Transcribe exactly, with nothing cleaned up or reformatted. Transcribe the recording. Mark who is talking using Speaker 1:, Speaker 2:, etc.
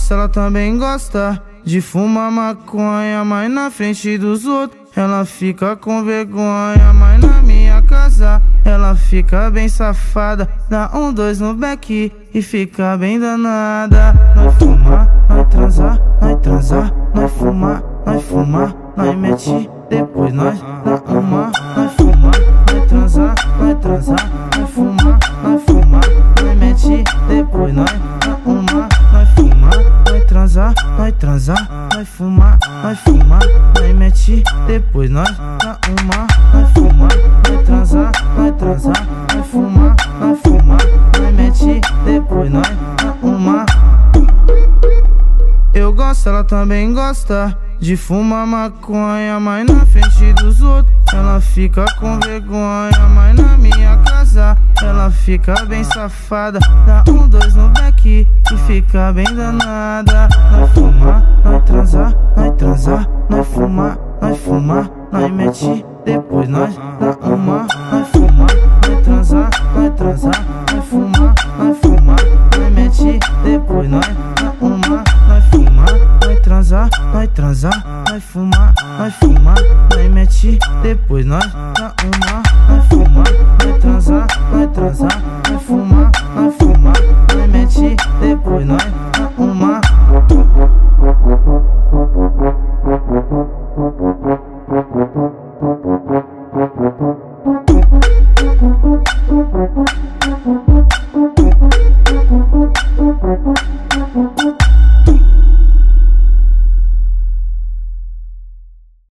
Speaker 1: gosto, ela também gosta de fumar maconha, mas na frente dos outros ela fica com vergonha. Mas na minha casa ela fica bem safada, dá um dois no beck e fica bem danada. Nós fumar, nós transar, nós transar, nós fumar, nós fumar, nós mete, depois nós dá uma. Nós fumar, nós transar, nós transar, nós fumar, nós fumar, nós mete, depois nós dá uma. Nós fumar, nós transar, nós transar, nós fumar, nós fumar, nós mete, depois nós dá uma. Nós fumar, nós transar, nós transar, nós fumar, nós fumar, nós mete, depois nós dá uma. Eu gosto, ela também gosta de fumar maconha, mas na frente dos outros ela fica com vergonha. Mas na minha casa ela fica bem safada, dá um dois no beck e fica bem danada. Nós fumar, nós transar, nós transar, nós fumar, nós fumar, nós mete, depois nós dá uma. Nós fumar, nós transar, nós transar,